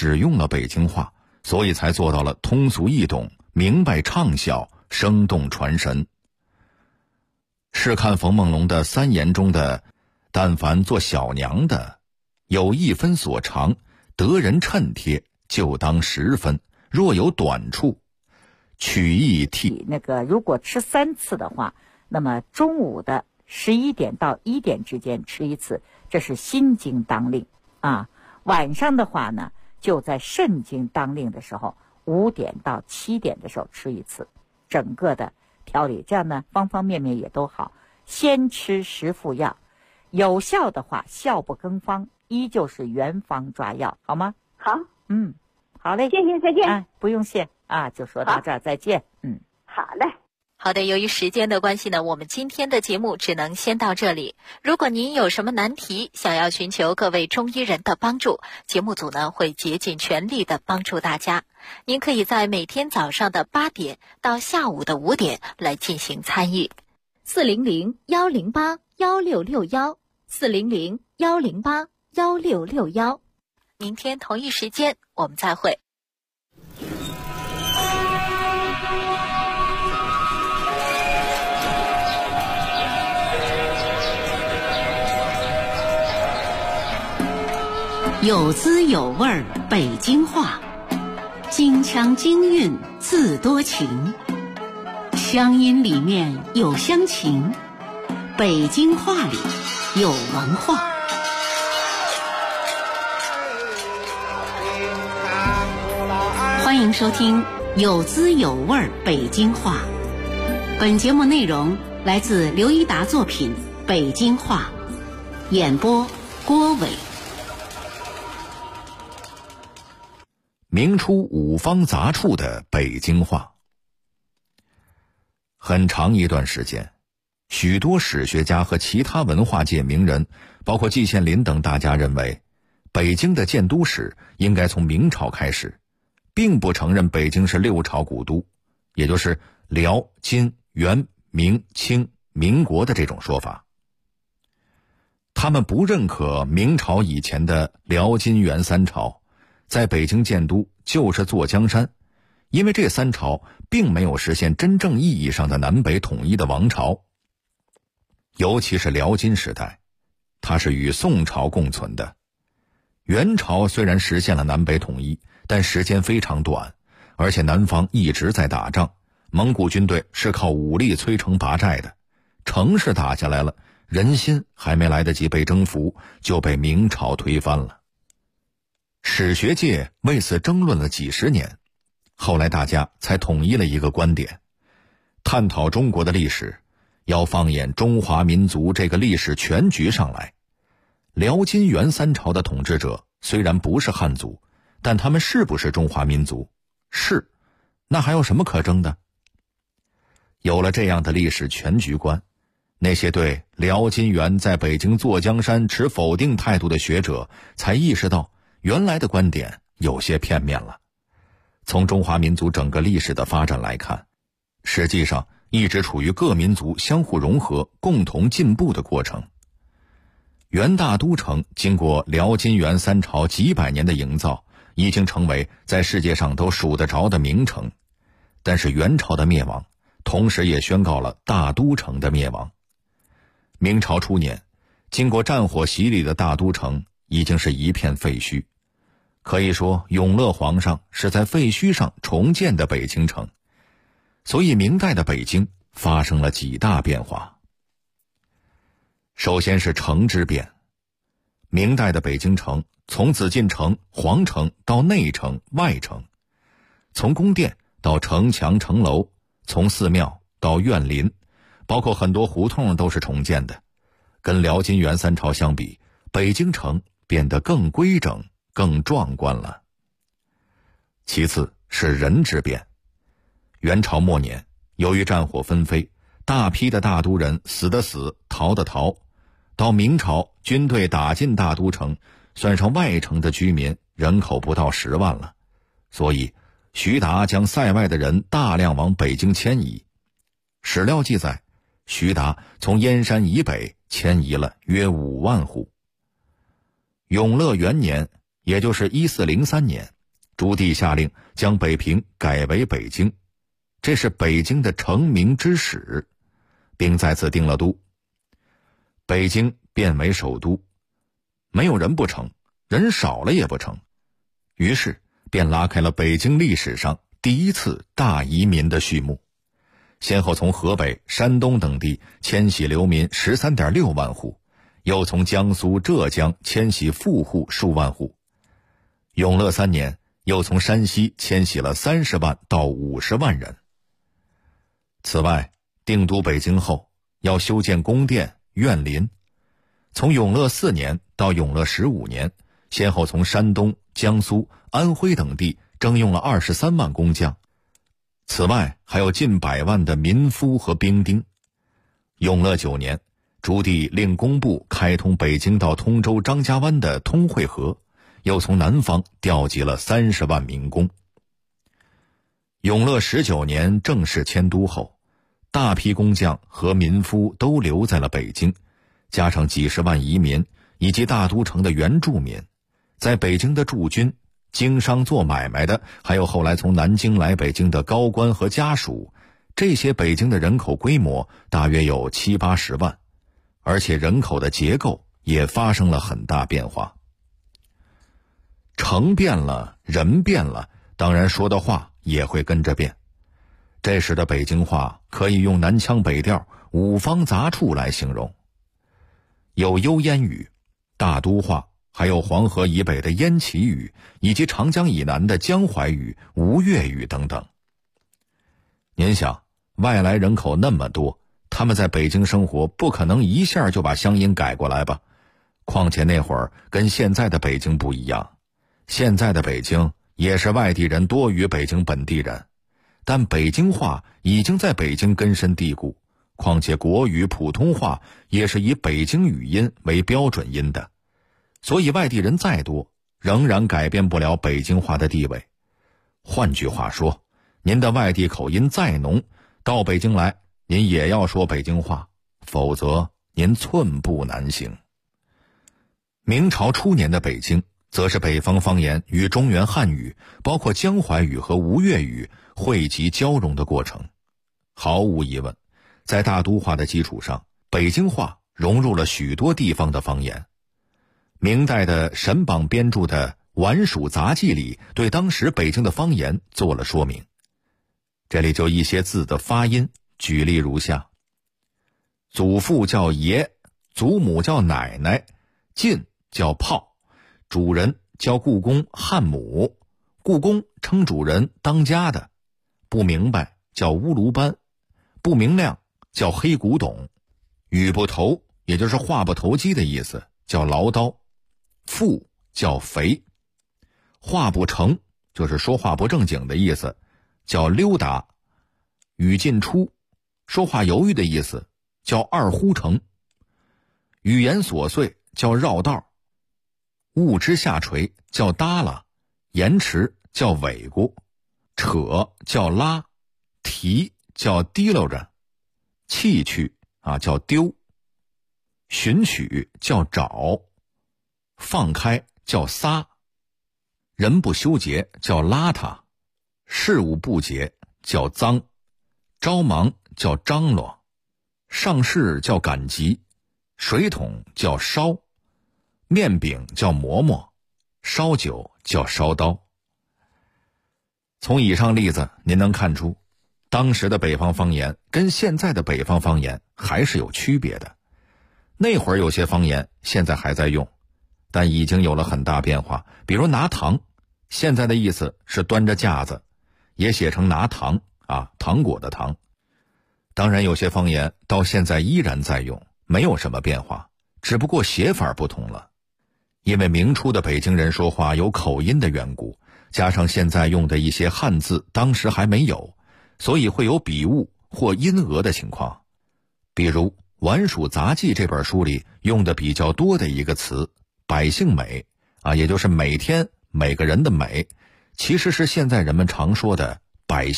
使用了北京话，所以才做到了通俗易懂、明白畅晓、生动传神。试看冯梦龙的3言中的但凡做小娘的，有1分所长，得人衬贴，就当10分，若有短处，取意替。 如果吃3次的话，那么中午的11点到1点之间吃1次，这是心经当令啊。晚上的话呢，就在肾经当令的时候，5点到7点的时候吃1次，整个的调理，这样呢方方面面也都好。先吃10副药，有效的话效不更方，依旧是原方抓药，好吗？ 好， 好嘞， 谢谢，再见。 不用谢啊，就说到这儿，再见。 好嘞。 好的，由于时间的关系呢，我们今天的节目只能先到这里。如果您有什么难题，想要寻求各位中医人的帮助，节目组呢会竭尽全力的帮助大家。您可以在每天早上的8点到下午的5点来进行参与。400-108-1661，400-108-1661。明天同一时间我们再会。 有滋有味儿北京话，京腔京韵自多情，乡音里面有乡情，北京话里有文化。欢迎收听有滋有味儿北京话。本节目内容来自刘一达作品《北京话》，演播郭伟。 明出五方杂处的北京话。很长一段时间，许多史学家和其他文化界名人，包括季羡林等大家认为，北京的建都史应该从明朝开始，并不承认北京是6朝古都，也就是辽、金、元、明、清、民国的这种说法。他们不认可明朝以前的辽、金、元3朝在北京建都就是坐江山，因为这3朝并没有实现真正意义上的南北统一的王朝。尤其是辽金时代，它是与宋朝共存的。元朝虽然实现了南北统一，但时间非常短，而且南方一直在打仗，蒙古军队是靠武力摧城拔寨的，城市打下来了，人心还没来得及被征服，就被明朝推翻了。史学界为此争论了几十年，后来大家才统一了一个观点：探讨中国的历史，要放眼中华民族这个历史全局上来。辽金元3朝的统治者虽然不是汉族，但他们是不是中华民族？是，那还有什么可争的？有了这样的历史全局观，那些对辽金元在北京坐江山持否定态度的学者才意识到，原来的观点有些片面了。从中华民族整个历史的发展来看，实际上一直处于各民族相互融合、共同进步的过程。元大都城经过辽金元3朝几百年的营造，已经成为在世界上都数得着的名城。但是元朝的灭亡，同时也宣告了大都城的灭亡。明朝初年，经过战火洗礼的大都城已经是一片废墟。可以说，永乐皇上是在废墟上重建的北京城。所以明代的北京发生了几大变化。首先是城之变。明代的北京城从紫禁城、皇城到内城、外城，从宫殿到城墙、城楼，从寺庙到院林，包括很多胡同都是重建的。跟辽金元3朝相比，北京城变得更规整、更壮观了。其次是人之变。元朝末年，由于战火纷飞，大批的大都人死的死，逃的逃。到明朝，军队打进大都城，算上外城的居民，人口不到10万了。所以徐达将塞外的人大量往北京迁移。史料记载，徐达从燕山以北迁移了约5万户。永乐元年， 也就是1403年，朱棣下令将北平改为北京，这是北京的成名之始，并在此定了都。北京变为首都，没有人不成，人少了也不成，于是便拉开了北京历史上第一次大移民的序幕，先后从河北、山东等地迁徙流民 13.6 万户，又从江苏、浙江迁徙富户数万户。永乐3年，又从山西迁徙了30万到50万人。此外，定都北京后，要修建宫殿、苑林。从永乐4年到永乐15年，先后从山东、江苏、安徽等地征用了23万工匠。此外，还有近100万的民夫和兵丁。永乐9年，朱棣令工部开通北京到通州张家湾的通惠河，又从南方调集了30万民工。永乐19年正式迁都后，大批工匠和民夫都留在了北京，加上几十万移民以及大都城的原住民，在北京的驻军、经商做买卖的，还有后来从南京来北京的高官和家属，这些北京的人口规模大约有70-80万，而且人口的结构也发生了很大变化。城变了，人变了，当然说的话也会跟着变。这时的北京话可以用南腔北调、五方杂处来形容，有幽燕语、大都话，还有黄河以北的燕齐语，以及长江以南的江淮语、吴越语等等。您想，外来人口那么多，他们在北京生活，不可能一下就把乡音改过来吧？况且那会儿跟现在的北京不一样，现在的北京也是外地人多于北京本地人，但北京话已经在北京根深蒂固，况且国语、普通话也是以北京语音为标准音的，所以外地人再多，仍然改变不了北京话的地位。换句话说，您的外地口音再浓，到北京来，您也要说北京话，否则您寸步难行。明朝初年的北京，则是北方方言与中原汉语，包括江淮语和吴越语汇集交融的过程。毫无疑问，在大都话的基础上，北京话融入了许多地方的方言。明代的沈榜编著的《晚蜀杂记》里对当时北京的方言做了说明。这里就一些字的发音，举例如下：祖父叫爷，祖母叫奶奶，进叫炮，主人叫故宫汉母，故宫称主人当家的，不明白叫乌卢班，不明亮叫黑古董，语不投也就是话不投机的意思，叫唠叨，富叫肥，话不成就是说话不正经的意思，叫溜达，语进出说话犹豫的意思，叫二呼成，语言琐碎叫绕道，物之下垂叫耷拉，延迟叫尾咕，扯叫拉，提叫提溜着，弃去叫丢，寻取叫找，放开叫撒，人不修洁叫邋遢，事务不洁叫脏，着忙叫张罗，上市叫赶集，水桶叫烧，面饼叫馍馍，烧酒叫烧刀。从以上例子您能看出，当时的北方方言跟现在的北方方言还是有区别的。那会儿有些方言现在还在用，但已经有了很大变化。比如拿糖，现在的意思是端着架子，也写成拿糖糖果的糖。当然有些方言到现在依然在用，没有什么变化，只不过写法不同了。因为明初的北京人说话有口音的缘故，加上现在用的一些汉字当时还没有，所以会有笔误或音讹的情况。比如《晚蜀杂记》这本书里用的比较多的一个词百姓每也就是每天每个人的每，其实是现在人们常说的百姓